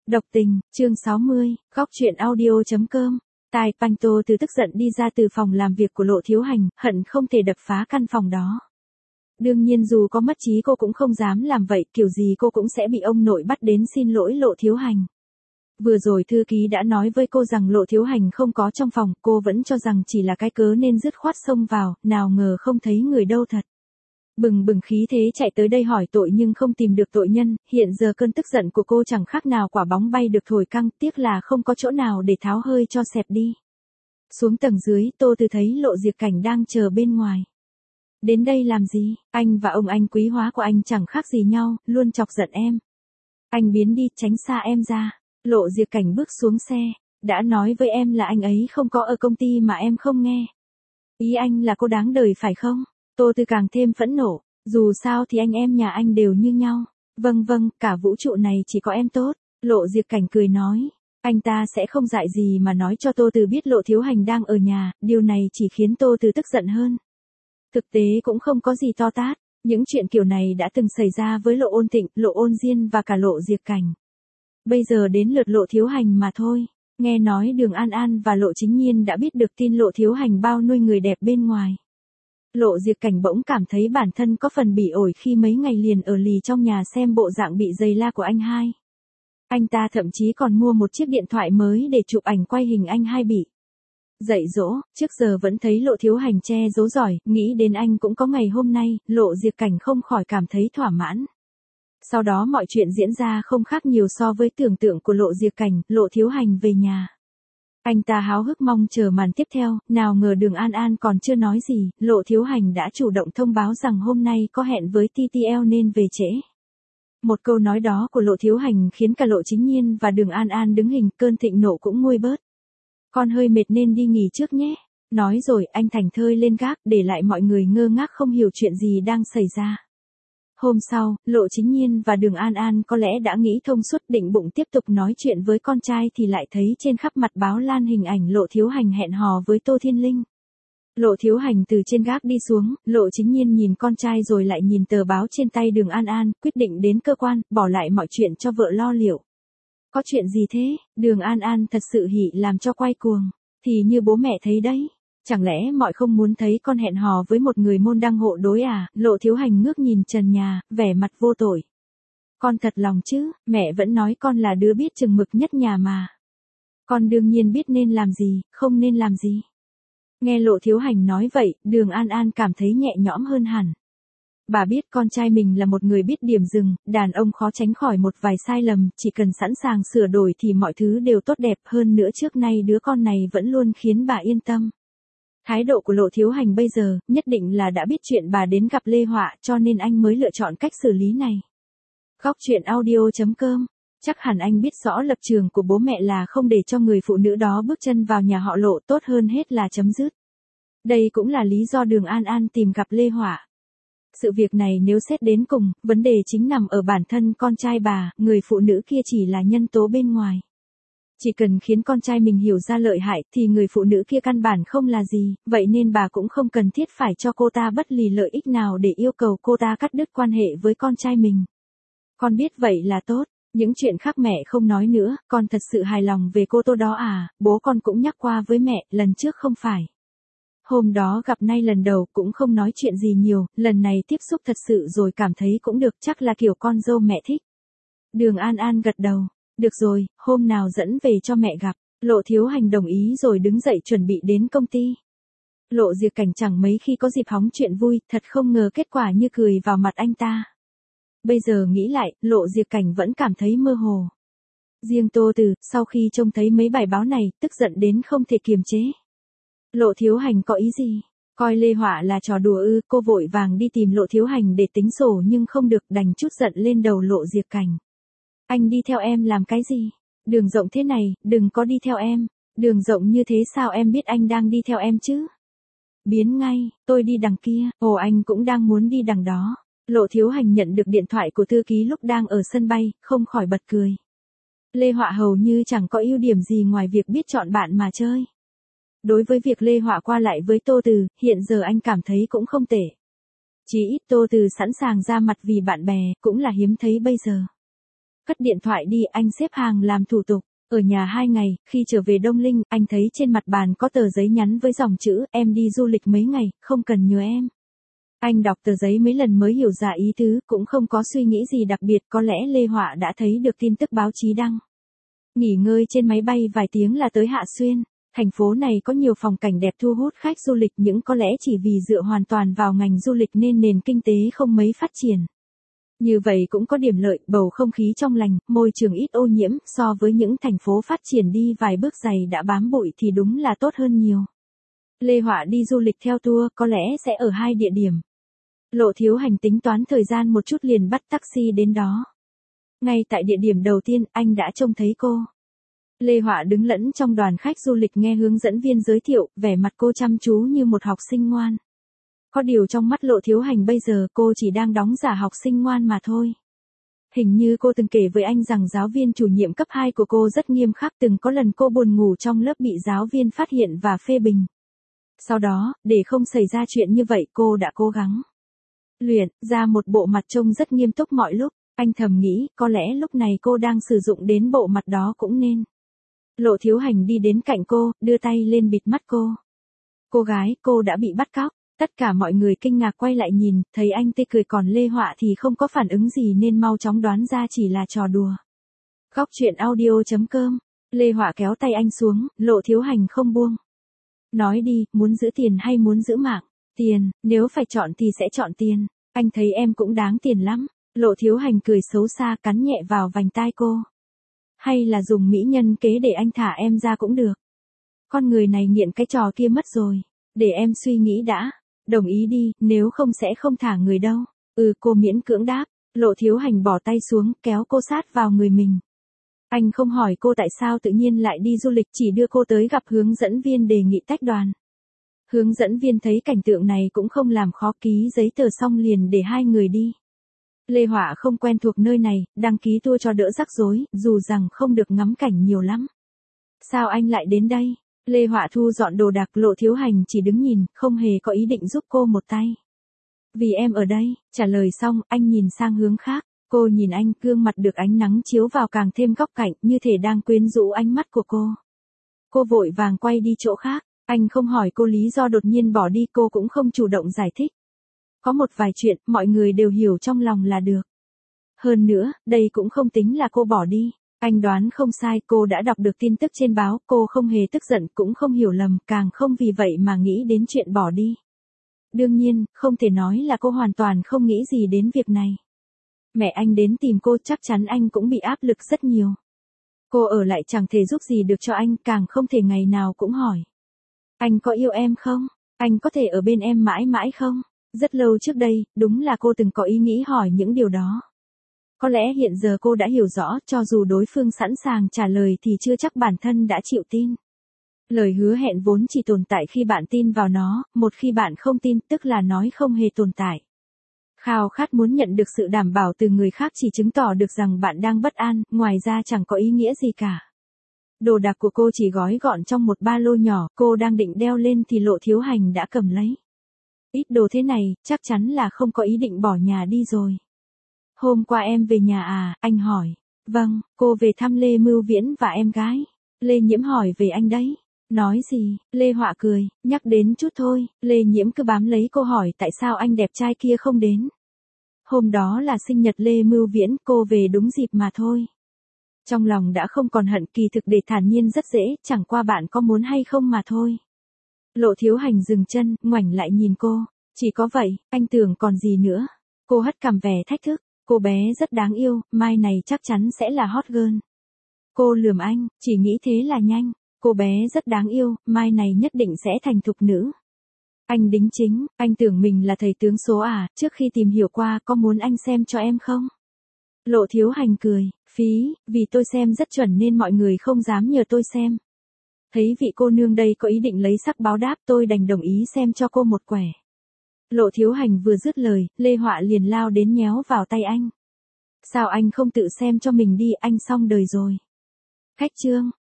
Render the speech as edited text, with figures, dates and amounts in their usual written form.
Độc tình, chương 60, góc truyện audio.com. Tai Panto từ tức giận đi ra từ phòng làm việc của Lộ Thiếu Hành, hận không thể đập phá căn phòng đó. Đương nhiên dù có mất trí cô cũng không dám làm vậy, kiểu gì cô cũng sẽ bị ông nội bắt đến xin lỗi Lộ Thiếu Hành. Vừa rồi thư ký đã nói với cô rằng Lộ Thiếu Hành không có trong phòng, cô vẫn cho rằng chỉ là cái cớ nên dứt khoát xông vào, nào ngờ không thấy người đâu thật. Bừng bừng khí thế chạy tới đây hỏi tội nhưng không tìm được tội nhân, hiện giờ cơn tức giận của cô chẳng khác nào quả bóng bay được thổi căng, tiếc là không có chỗ nào để tháo hơi cho xẹp đi. Xuống tầng dưới, Tô Từ thấy Lộ Diệp Cảnh đang chờ bên ngoài. Đến đây làm gì, anh và ông anh quý hóa của anh chẳng khác gì nhau, luôn chọc giận em. Anh biến đi, tránh xa em ra. Lộ Diệp Cảnh bước xuống xe, đã nói với em là anh ấy không có ở công ty mà em không nghe. Ý anh là cô đáng đời phải không? Tô Từ càng thêm phẫn nộ, dù sao thì anh em nhà anh đều như nhau. Vâng, cả vũ trụ này chỉ có em tốt. Lộ Diệp Cảnh cười nói, anh ta sẽ không dại gì mà nói cho Tô Từ biết Lộ Thiếu Hành đang ở nhà, điều này chỉ khiến Tô Từ tức giận hơn. Thực tế cũng không có gì to tát, những chuyện kiểu này đã từng xảy ra với Lộ Ôn Tịnh, Lộ Ôn Diên và cả Lộ Diệp Cảnh. Bây giờ đến lượt Lộ Thiếu Hành mà thôi. Nghe nói Đường An An và Lộ Chính Nhiên đã biết được tin Lộ Thiếu Hành bao nuôi người đẹp bên ngoài. Lộ Diệp Cảnh bỗng cảm thấy bản thân có phần bỉ ổi khi mấy ngày liền ở lì trong nhà xem bộ dạng bị giày la của anh hai. Anh ta thậm chí còn mua một chiếc điện thoại mới để chụp ảnh quay hình anh hai bị dạy dỗ, trước giờ vẫn thấy Lộ Thiếu Hành che giấu giỏi, nghĩ đến anh cũng có ngày hôm nay, Lộ Diệp Cảnh không khỏi cảm thấy thỏa mãn. Sau đó mọi chuyện diễn ra không khác nhiều so với tưởng tượng của Lộ Diệp Cảnh, Lộ Thiếu Hành về nhà. Anh ta háo hức mong chờ màn tiếp theo, nào ngờ Đường An An còn chưa nói gì, Lộ Thiếu Hành đã chủ động thông báo rằng hôm nay có hẹn với TTL nên về trễ. Một câu nói đó của Lộ Thiếu Hành khiến cả Lộ Chính Nhiên và Đường An An đứng hình, cơn thịnh nộ cũng nguôi bớt. Con hơi mệt nên đi nghỉ trước nhé. Nói rồi anh thành thơi lên gác, để lại mọi người ngơ ngác không hiểu chuyện gì đang xảy ra. Hôm sau, Lộ Chính Nhiên và Đường An An có lẽ đã nghĩ thông suốt, định bụng tiếp tục nói chuyện với con trai thì lại thấy trên khắp mặt báo lan hình ảnh Lộ Thiếu Hành hẹn hò với Tô Thiên Linh. Lộ Thiếu Hành từ trên gác đi xuống, Lộ Chính Nhiên nhìn con trai rồi lại nhìn tờ báo trên tay Đường An An, quyết định đến cơ quan, bỏ lại mọi chuyện cho vợ lo liệu. Có chuyện gì thế? Đường An An thật sự hỉ làm cho quay cuồng. Thì như bố mẹ thấy đấy. Chẳng lẽ mọi không muốn thấy con hẹn hò với một người môn đăng hộ đối à? Lộ Thiếu Hành ngước nhìn trần nhà, vẻ mặt vô tội. Con thật lòng chứ, mẹ vẫn nói con là đứa biết chừng mực nhất nhà mà. Con đương nhiên biết nên làm gì, không nên làm gì. Nghe Lộ Thiếu Hành nói vậy, Đường An An cảm thấy nhẹ nhõm hơn hẳn. Bà biết con trai mình là một người biết điểm dừng, đàn ông khó tránh khỏi một vài sai lầm, chỉ cần sẵn sàng sửa đổi thì mọi thứ đều tốt đẹp, hơn nữa trước nay đứa con này vẫn luôn khiến bà yên tâm. Thái độ của Lộ Thiếu Hành bây giờ, nhất định là đã biết chuyện bà đến gặp Lê Họa, cho nên anh mới lựa chọn cách xử lý này. Góc truyện audio.com. Chắc hẳn anh biết rõ lập trường của bố mẹ là không để cho người phụ nữ đó bước chân vào nhà họ Lộ, tốt hơn hết là chấm dứt. Đây cũng là lý do Đường An An tìm gặp Lê Họa. Sự việc này nếu xét đến cùng, vấn đề chính nằm ở bản thân con trai bà, người phụ nữ kia chỉ là nhân tố bên ngoài. Chỉ cần khiến con trai mình hiểu ra lợi hại thì người phụ nữ kia căn bản không là gì, vậy nên bà cũng không cần thiết phải cho cô ta bất lì lợi ích nào để yêu cầu cô ta cắt đứt quan hệ với con trai mình. Con biết vậy là tốt, những chuyện khác mẹ không nói nữa, con thật sự hài lòng về cô Tô đó à, bố con cũng nhắc qua với mẹ, lần trước không phải. Hôm đó gặp nay lần đầu cũng không nói chuyện gì nhiều, lần này tiếp xúc thật sự rồi cảm thấy cũng được, chắc là kiểu con dâu mẹ thích. Đường An An gật đầu, được rồi, hôm nào dẫn về cho mẹ gặp. Lộ Thiếu Hành đồng ý rồi đứng dậy chuẩn bị đến công ty. Lộ Diệp Cảnh chẳng mấy khi có dịp hóng chuyện vui, thật không ngờ kết quả như cười vào mặt anh ta. Bây giờ nghĩ lại, Lộ Diệp Cảnh vẫn cảm thấy mơ hồ. Riêng Tô Từ, sau khi trông thấy mấy bài báo này, tức giận đến không thể kiềm chế. Lộ Thiếu Hành có ý gì? Coi Lê Họa là trò đùa ư? Cô vội vàng đi tìm Lộ Thiếu Hành để tính sổ nhưng không được, đành trút giận lên đầu Lộ Diệp Cảnh. Anh đi theo em làm cái gì? Đường rộng thế này, đừng có đi theo em. Đường rộng như thế sao em biết anh đang đi theo em chứ? Biến ngay, tôi đi đằng kia, ồ anh cũng đang muốn đi đằng đó. Lộ Thiếu Hành nhận được điện thoại của thư ký lúc đang ở sân bay, không khỏi bật cười. Lê Họa hầu như chẳng có ưu điểm gì ngoài việc biết chọn bạn mà chơi. Đối với việc Lê Họa qua lại với Tô Từ, hiện giờ anh cảm thấy cũng không tệ. Chỉ ít Tô Từ sẵn sàng ra mặt vì bạn bè, cũng là hiếm thấy bây giờ. cất điện thoại đi, anh xếp hàng làm thủ tục. Ở nhà 2 ngày, khi trở về Đông Linh, anh thấy trên mặt bàn có tờ giấy nhắn với dòng chữ, em đi du lịch mấy ngày, không cần nhớ em. Anh đọc tờ giấy mấy lần mới hiểu ra ý tứ, cũng không có suy nghĩ gì đặc biệt, có lẽ Lê Họa đã thấy được tin tức báo chí đăng. Nghỉ ngơi trên máy bay vài tiếng là tới Hạ Xuyên. Thành phố này có nhiều phong cảnh đẹp thu hút khách du lịch, những có lẽ chỉ vì dựa hoàn toàn vào ngành du lịch nên nền kinh tế không mấy phát triển. Như vậy cũng có điểm lợi, bầu không khí trong lành, môi trường ít ô nhiễm, so với những thành phố phát triển đi vài bước giày đã bám bụi thì đúng là tốt hơn nhiều. Lê Họa đi du lịch theo tour, có lẽ sẽ ở 2 địa điểm. Lộ Thiếu Hành tính toán thời gian một chút liền bắt taxi đến đó. Ngay tại địa điểm đầu tiên, anh đã trông thấy cô. Lê Họa đứng lẫn trong đoàn khách du lịch nghe hướng dẫn viên giới thiệu, vẻ mặt cô chăm chú như một học sinh ngoan. Có điều trong mắt Lộ Thiếu Hành bây giờ cô chỉ đang đóng giả học sinh ngoan mà thôi. Hình như cô từng kể với anh rằng giáo viên chủ nhiệm cấp 2 của cô rất nghiêm khắc, từng có lần cô buồn ngủ trong lớp bị giáo viên phát hiện và phê bình. Sau đó, để không xảy ra chuyện như vậy cô đã cố gắng luyện ra một bộ mặt trông rất nghiêm túc mọi lúc. Anh thầm nghĩ, có lẽ lúc này cô đang sử dụng đến bộ mặt đó cũng nên. Lộ Thiếu Hành đi đến cạnh cô, đưa tay lên bịt mắt cô. Cô gái, cô đã bị bắt cóc. Tất cả mọi người kinh ngạc quay lại nhìn, thấy anh tê cười, còn Lê Họa thì không có phản ứng gì nên mau chóng đoán ra chỉ là trò đùa. Góc truyện audio.com. Lê Họa kéo tay anh xuống, Lộ Thiếu Hành không buông. Nói đi, muốn giữ tiền hay muốn giữ mạng? Tiền, nếu phải chọn thì sẽ chọn tiền. Anh thấy em cũng đáng tiền lắm. Lộ Thiếu Hành cười xấu xa, cắn nhẹ vào vành tai cô. Hay là dùng mỹ nhân kế để anh thả em ra cũng được. Con người này nghiện cái trò kia mất rồi. Để em suy nghĩ đã. Đồng ý đi, nếu không sẽ không thả người đâu. Cô miễn cưỡng đáp. Lộ Thiếu Hành bỏ tay xuống, kéo cô sát vào người mình. Anh không hỏi cô tại sao tự nhiên lại đi du lịch, chỉ đưa cô tới gặp hướng dẫn viên đề nghị tách đoàn. Hướng dẫn viên thấy cảnh tượng này cũng không làm khó, ký giấy tờ xong liền để 2 người đi. Lê Họa không quen thuộc nơi này, đăng ký tour cho đỡ rắc rối, dù rằng không được ngắm cảnh nhiều lắm. Sao anh lại đến đây? Lê Họa thu dọn đồ đạc, Lộ Thiếu Hành chỉ đứng nhìn, không hề có ý định giúp cô một tay. Vì em ở đây, trả lời xong, anh nhìn sang hướng khác. Cô nhìn anh, gương mặt được ánh nắng chiếu vào càng thêm góc cạnh, như thể đang quyến rũ ánh mắt của cô. Cô vội vàng quay đi chỗ khác. Anh không hỏi cô lý do đột nhiên bỏ đi, cô cũng không chủ động giải thích. Có một vài chuyện, mọi người đều hiểu trong lòng là được. Hơn nữa, đây cũng không tính là cô bỏ đi. Anh đoán không sai, cô đã đọc được tin tức trên báo, cô không hề tức giận, cũng không hiểu lầm, càng không vì vậy mà nghĩ đến chuyện bỏ đi. Đương nhiên, không thể nói là cô hoàn toàn không nghĩ gì đến việc này. Mẹ anh đến tìm cô, chắc chắn anh cũng bị áp lực rất nhiều. Cô ở lại chẳng thể giúp gì được cho anh, càng không thể ngày nào cũng hỏi. Anh có yêu em không? Anh có thể ở bên em mãi mãi không? Rất lâu trước đây, đúng là cô từng có ý nghĩ hỏi những điều đó. Có lẽ hiện giờ cô đã hiểu rõ, cho dù đối phương sẵn sàng trả lời thì chưa chắc bản thân đã chịu tin. Lời hứa hẹn vốn chỉ tồn tại khi bạn tin vào nó, một khi bạn không tin, tức là nói không hề tồn tại. Khao khát muốn nhận được sự đảm bảo từ người khác chỉ chứng tỏ được rằng bạn đang bất an, ngoài ra chẳng có ý nghĩa gì cả. Đồ đạc của cô chỉ gói gọn trong một ba lô nhỏ, cô đang định đeo lên thì Lộ Thiếu Hành đã cầm lấy. Ít đồ thế này, chắc chắn là không có ý định bỏ nhà đi rồi. Hôm qua em về nhà à, anh hỏi. Vâng, cô về thăm Lê Mưu Viễn và em gái. Lê Nhiễm hỏi về anh đấy. Nói gì? Lê Họa cười, nhắc đến chút thôi. Lê Nhiễm cứ bám lấy cô hỏi tại sao anh đẹp trai kia không đến. Hôm đó là sinh nhật Lê Mưu Viễn, cô về đúng dịp mà thôi. Trong lòng đã không còn hận, kỳ thực để thản nhiên rất dễ, chẳng qua bạn có muốn hay không mà thôi. Lộ Thiếu Hành dừng chân, ngoảnh lại nhìn cô. Chỉ có vậy, anh tưởng còn gì nữa. Cô hất cằm vẻ thách thức. Cô bé rất đáng yêu, mai này chắc chắn sẽ là hot girl. Cô lườm anh, chỉ nghĩ thế là nhanh. Cô bé rất đáng yêu, mai này nhất định sẽ thành thục nữ. Anh đính chính, anh tưởng mình là thầy tướng số à, trước khi tìm hiểu qua có muốn anh xem cho em không? Lộ Thiếu Hành cười, phí, vì tôi xem rất chuẩn nên mọi người không dám nhờ tôi xem. Thấy vị cô nương đây có ý định lấy sắc báo đáp, tôi đành đồng ý xem cho cô một quẻ. Lộ Thiếu Hành vừa dứt lời, Lê Họa liền lao đến nhéo vào tay anh. Sao anh không tự xem cho mình đi, anh xong đời rồi. Khách chương.